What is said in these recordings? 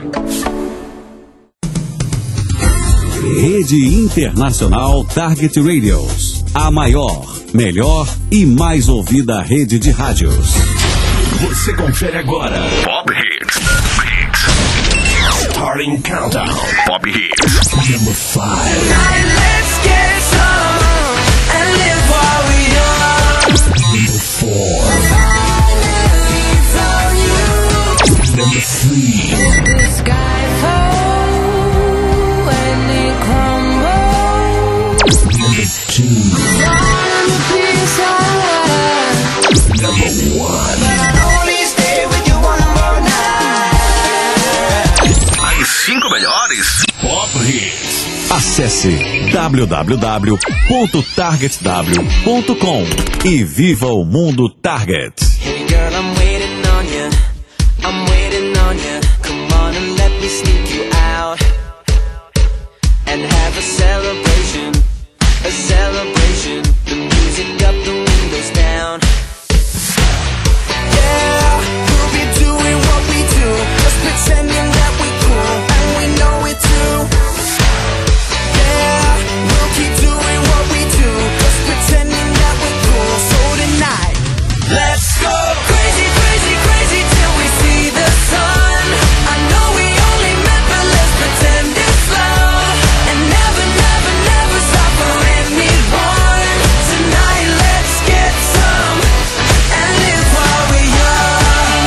Rede Internacional Target Radios. A maior, melhor e mais ouvida rede de rádios. Você confere agora Pop Hits. Starting Countdown. Pop Hits. Number 5. Let's get some and live while we young. Number 4. Number 3. The sky falls and it crumbles. Number 2. Number 1. Only stay with you one more night. As 5 melhores Pop Hits. Acesse www.targetw.com e viva o mundo Target. Hey girl, I'm waiting on you. I'm waiting on you. Come on and let me sneak you out and have a celebration. A celebration. The music up, the windows down. Yeah, we'll be doing what we do. Just pretending that we're cool and we know it too. Yeah, we'll keep doing what we do. Just pretending that we're cool. So tonight, let's go crazy, crazy, crazy till we see the sun. I know we only met, but let's pretend it's love and never, never, never stop for anyone. Tonight, let's get some and live while we're young.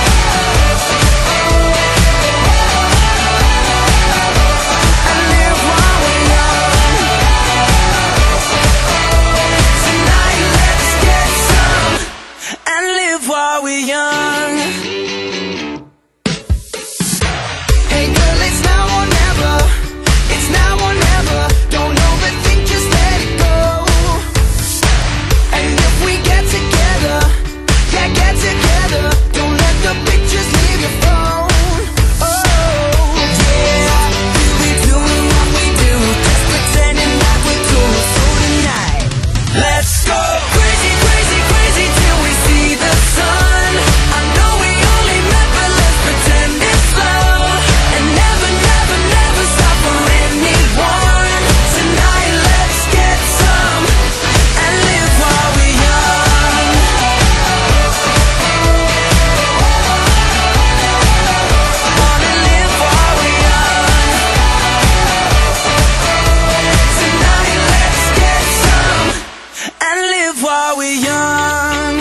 And live while we're young. Tonight, let's get some and live while we're young. Hey girl, it's now or never. It's now or never. Don't overthink, just let it go. And if we get together, yeah, get together. Don't let the pictures leave your phone. Oh, yeah, we'll be doing what we do. Just pretending that we're cool. So tonight, let's go crazy, crazy, crazy till we see the sun. I know we only met, but let's pretend it's love and never, never, never stop for anyone. Tonight, let's get some and live while we're young. Wanna live while we're young. Tonight, let's get some and live while we're young.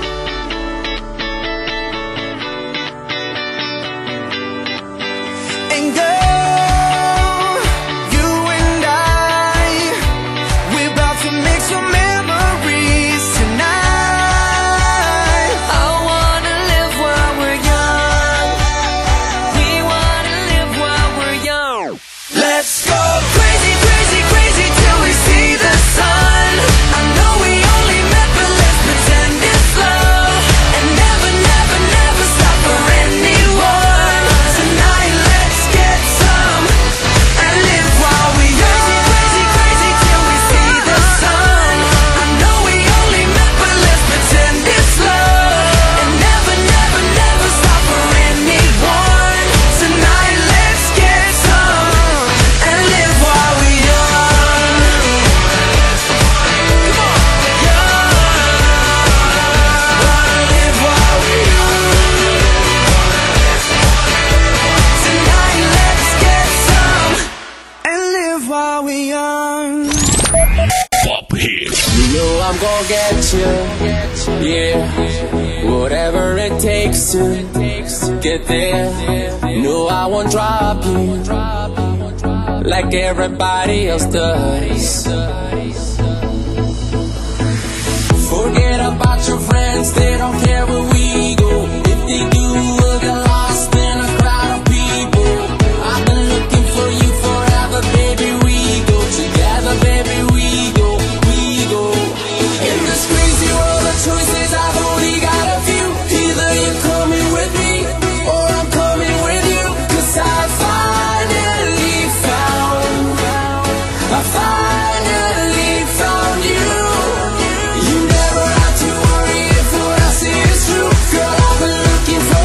And girl, you and I, we're about to make some memories tonight. I wanna live while we're young. We wanna live while we're young. Let's go crazy, crazy, crazy till we see the sun. I know we only met, but let's pretend it's love and never, never, never stop for anyone. Tonight, let's get some and live while we're young. Crazy, crazy, crazy till we see the sun. I know we only met, but let's pretend it's love and never, never, never stop for anyone. Tonight, let's get some and live while we're young. Come on, young. Wanna live while we're young. Tonight, let's get some and live while we're young. Pop Hits. You know I'm gonna get you, yeah. Whatever it takes to get there. No, I won't drop you like everybody else does. Forget about your friends, they don't care where we go. If they do, we'll get lost in a crowd of people. I've been looking for you forever, baby. We go together, baby. We go, we go. In this crazy world of choices, I've only got a few. Either you're coming with me or I'm coming with you. 'Cause I finally found you. You never have to worry if what I say is true. Girl, I've been looking for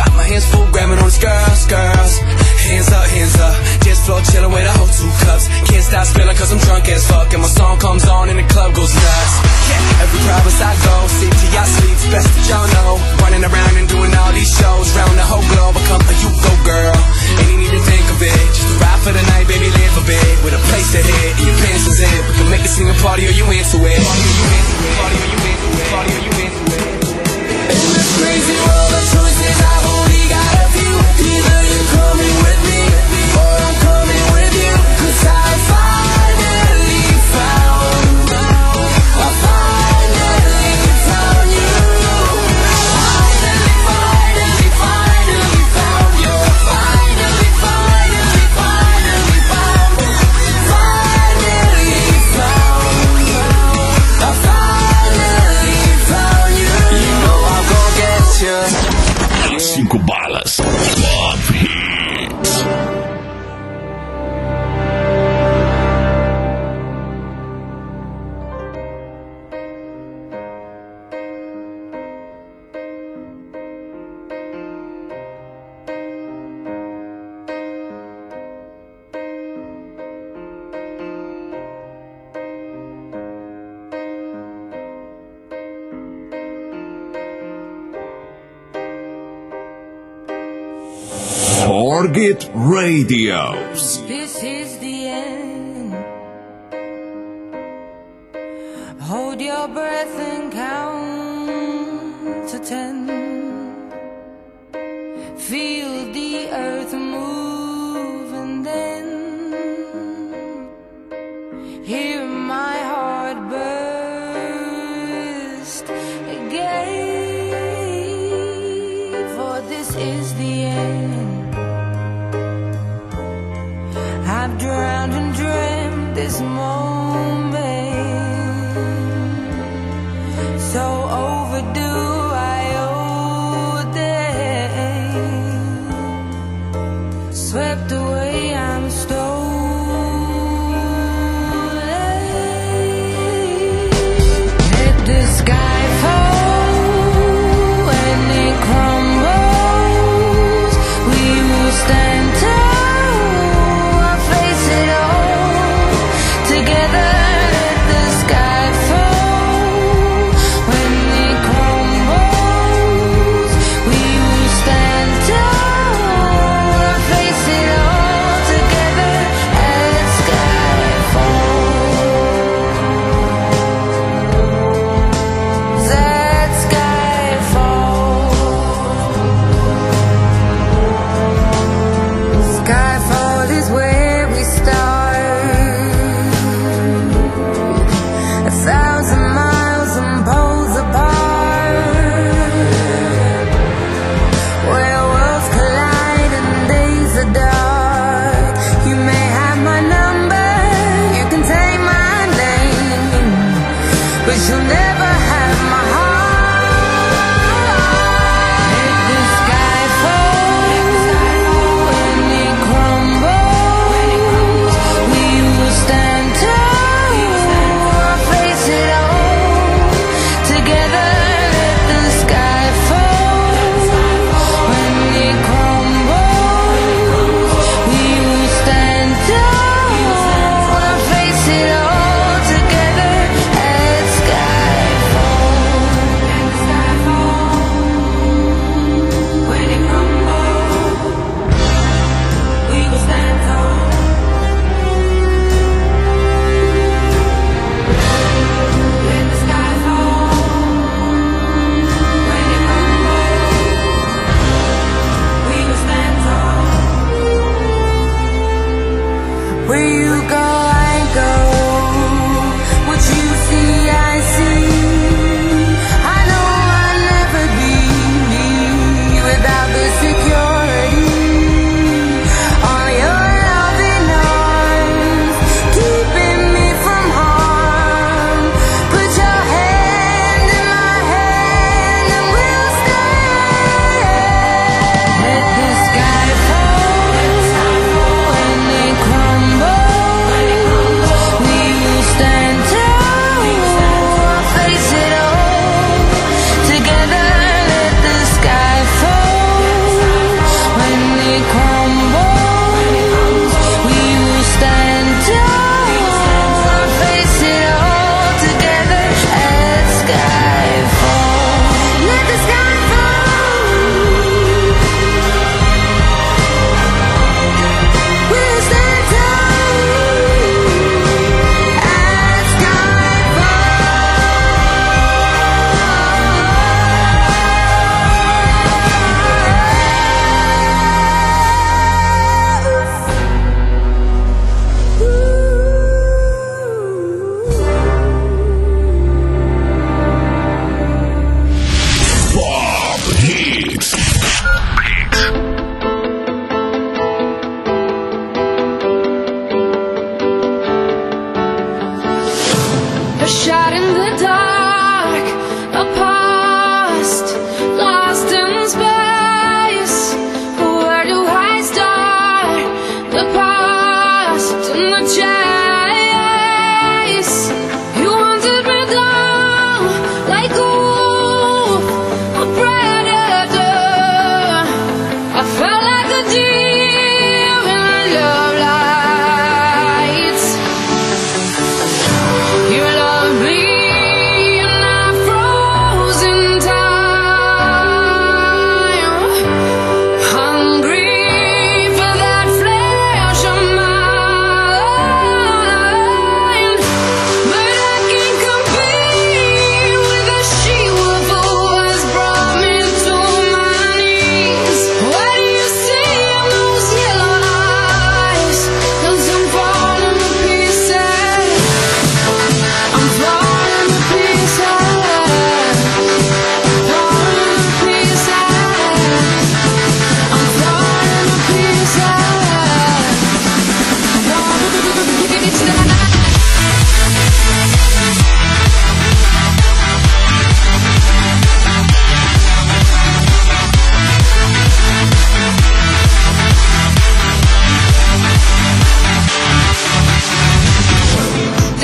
got my hands full, grabbing on these girls. Hands up, dance floor chillin' with a whole 2 cups. Can't stop spilling cause I'm drunk as fuck, and my song comes on and the club goes nuts. Yeah, every province I go, see to y'all sleeps, best that y'all know. Running around and doing all these shows, round the whole globe, I come for you, go girl. Ain't you need to think of it, just a ride for the night, baby, live a bit. With a place to hit, and your pants is in. We can make a singing party or you into it. Party or you into it, party or you into it. In this crazy world of choices, I've only got a few. Either you're coming with me, or I'm coming with you. Cause I finally found you. I finally found you. Finally found you. Finally found you. Finally found you. I finally found you. You know I'm gonna get you. 5 balas. Pop Hits. Target Radios. This is the end. Hold your breath and count to 10. Feel the earth move and then hear my heart burst again. For this is the end. I've drowned and dreamt this moment, so overdue I owe them. Swept away, I'm stolen. Let the sky fall and it crumbles. We will stand tall. Together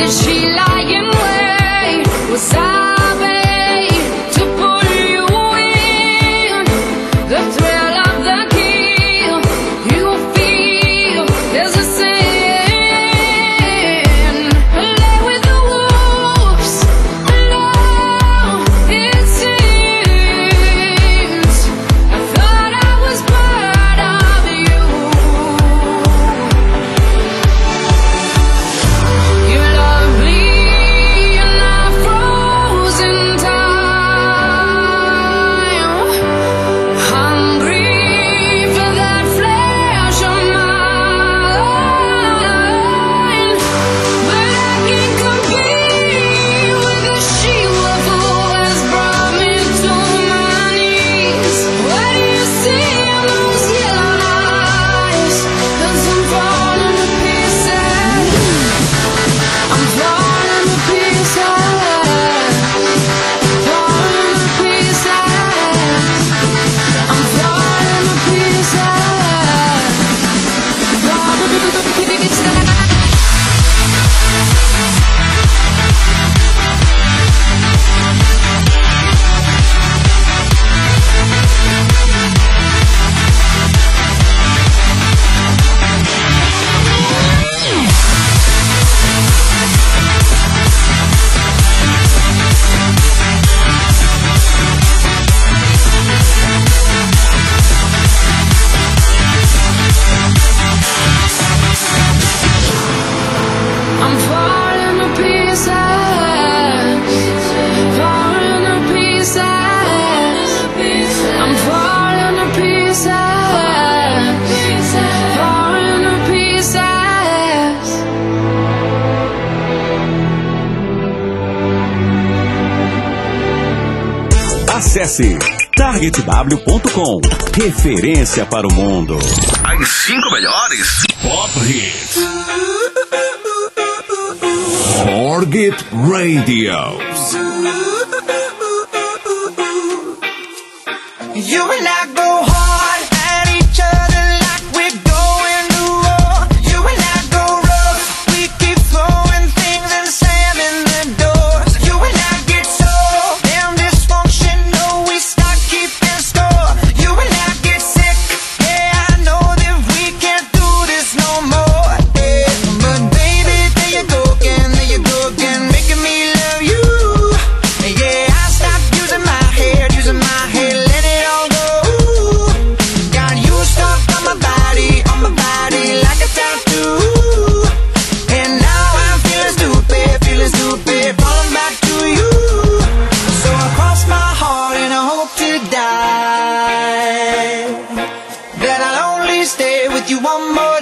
Did she lie in wait? Was I made to pull you in? The thrill of the kill, you feel there's a sin. Lay with the wolves, alone it seems. I thought I was part of you. You love me in a frozen time, hungry for that flesh of mine. But I can't compete with the she-wolf who has brought me to my knees. What do you see in those yellow eyes? 'Cause I'm falling to pieces. I'm falling to pieces. Falling to pieces. I'm falling to pieces. Falling to pieces. I'm falling to pieces. Falling to pieces. I'm falling to pieces. Falling to pieces. Acesse targetw.com. Referência para o mundo. As 5 melhores Pop Hits. Target Radio. You and I go hard at each other like we're going to war. You and I go rough, we keep throwing things and slamming the doors. You and I get so damn dysfunctional, we start keeping score. You and I get sick, yeah, I know that we can't do this no more. Yeah. But baby, there you go again, making me love you. Yeah, I stopped using my head, let it all go. Got you stuck on my body like a tattoo. And now I'm feeling stupid, falling back to you. So I cross my heart and I hope to die, that I'll only stay with you one more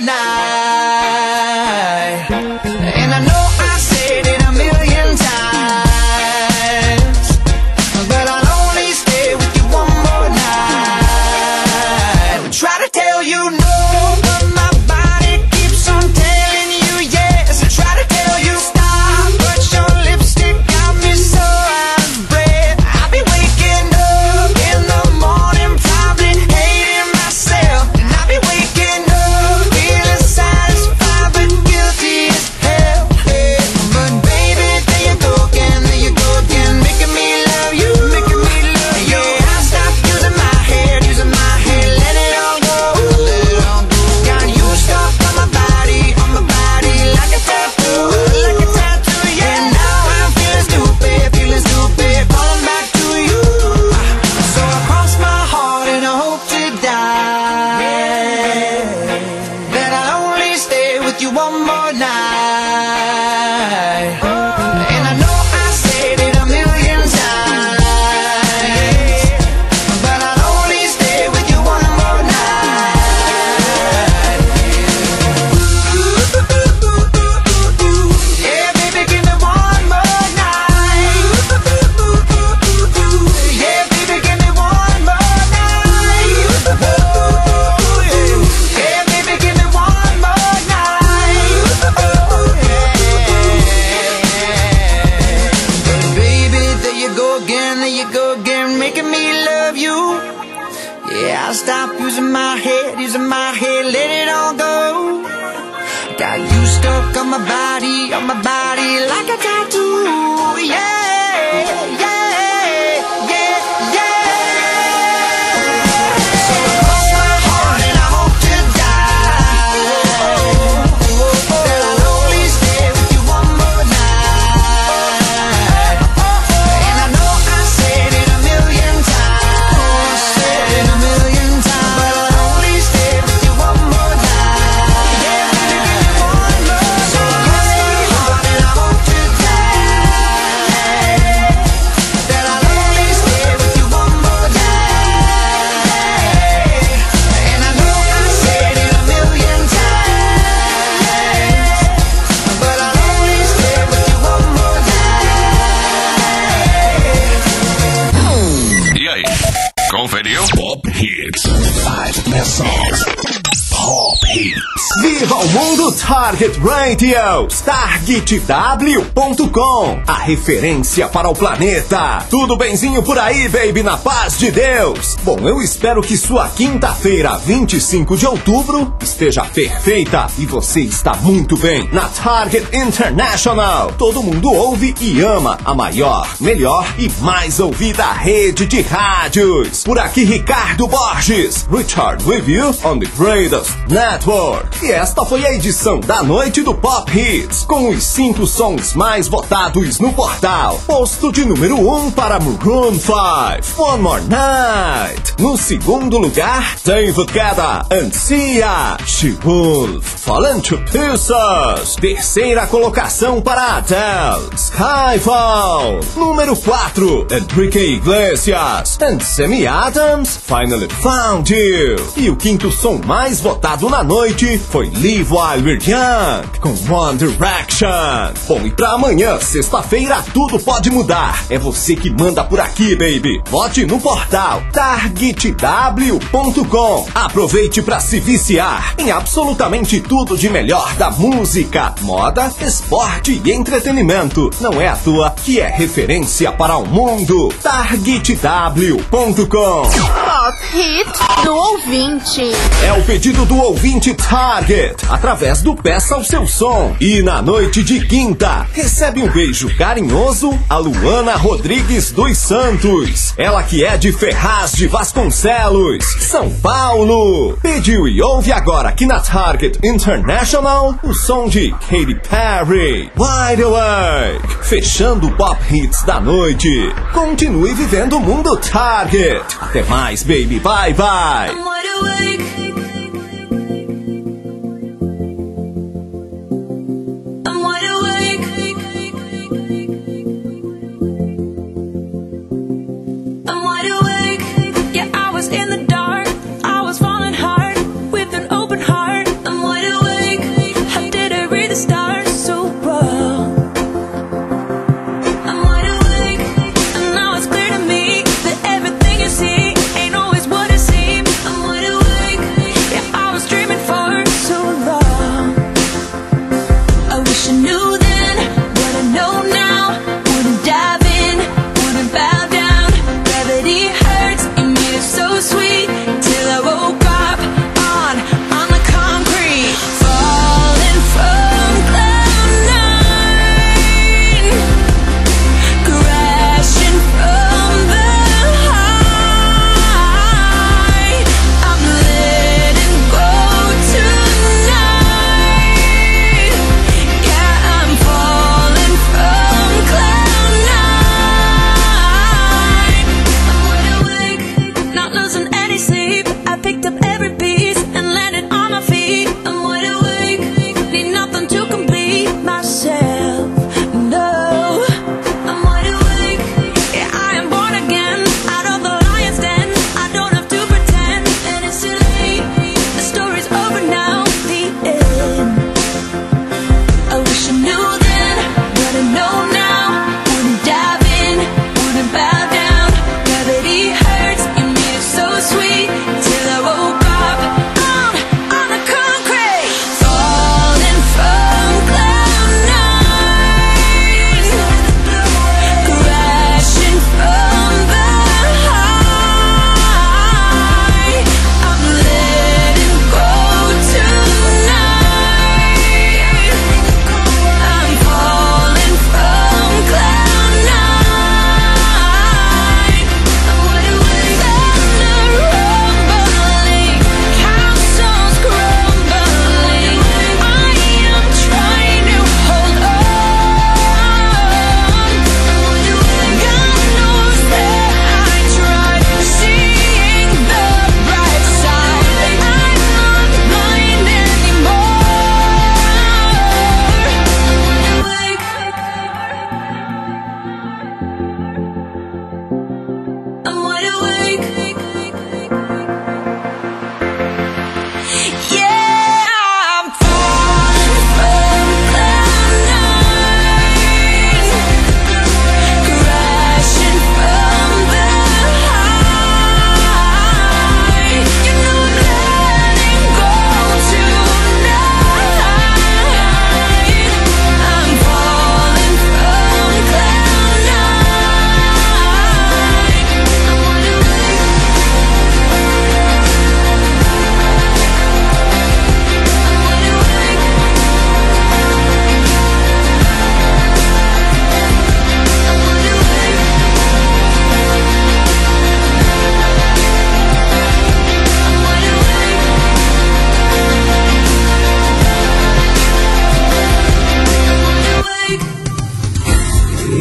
night. And I know I said it a million times, but I'll only stay with you one more night. Try to tell you no, but my body keeps on telling you yes. Try to tell you stop, but your lipstick got me so out of breath. I'll be waking up in the morning, probably hating myself. And I'll be waking up feeling satisfied but guilty as hell. Yeah. But baby, there you go again, making me love you. Yeah, I stopped using my head, let it all go. Got you stuck on my body like a tattoo. Yeah, now I'm feeling stupid, falling back to you. So I cross my heart and I hope to die, that I'll only stay with you one more night. And I know I said it a million times, but I'll only stay with you one more night. Yeah, baby, give me one more night. Yeah, baby, give me one more night. Yeah, baby, give me one more night. Baby, there you go again, making me love you. Yeah, I stopped using my head, let it all go. Got you stuck on my body on my body like a tattoo. Yeah, yeah, yeah, yeah. So cross my heart and I hope to die that I'll only stay with you one more night. And I know I said it a million times, but I'll only stay with you one more night. Yeah, baby, give me one more night. So cross my heart and I hope to die that I'll only stay with you one more night. And I know I said it a million times, but I'll only stay with you one more night. E aí, conferiu? Pop Hits. 5 best songs. Pop Hits. Viva o mundo Target Radio! TargetW.com, a referência para o planeta. Tudo benzinho por aí, baby, na paz de Deus? Bom, eu espero que sua quinta-feira, 25 de outubro, esteja perfeita e você está muito bem. Na Target International, todo mundo ouve e ama a maior, melhor e mais ouvida rede de rádios. Por aqui, Ricardo Borges, Richard with you on the greatest network. E esta foi a edição da noite do Pop Hits, com os 5 sons mais votados no portal. Posto de número 1 para Maroon 5, One More Night. No segundo lugar, David Guetta and Sia, She Wolf, Fallen to Pieces. Terceira colocação para Adele, Skyfall. Número 4, Enrique Iglesias and Sammy Adams, Finally Found You. E o quinto som mais votado na noite foi Live While We're Young, com One Direction. Bom, e pra amanhã, sexta-feira, tudo pode mudar. É você que manda por aqui, baby. Vote no portal TargetW.com. Aproveite pra se viciar em absolutamente tudo de melhor da música, moda, esporte e entretenimento. Não é à toa que é referência para o mundo. TargetW.com. Pop Hit do ouvinte. É o pedido do ouvinte Target, através do Peça o Seu Som. E na noite de quinta, recebe um beijo carinhoso a Luana Rodrigues dos Santos. Ela que é de Ferraz de Vasconcelos, São Paulo. Pediu e ouve agora aqui na Target International o som de Katy Perry, Wide Awake. Fechando o Pop Hits da noite. Continue vivendo o mundo Target. Até mais, baby. Bye, bye. I'm wide awake. I'm wide awake. I'm wide awake. Yeah, I was in the dark. I was falling hard with an open heart. I'm wide awake. How did I read the stars so well? I'm wide awake, and now it's clear to me that everything you see ain't always what it seems. I'm wide awake.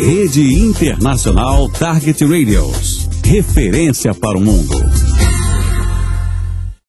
Rede Internacional Target Radios. Referência para o mundo.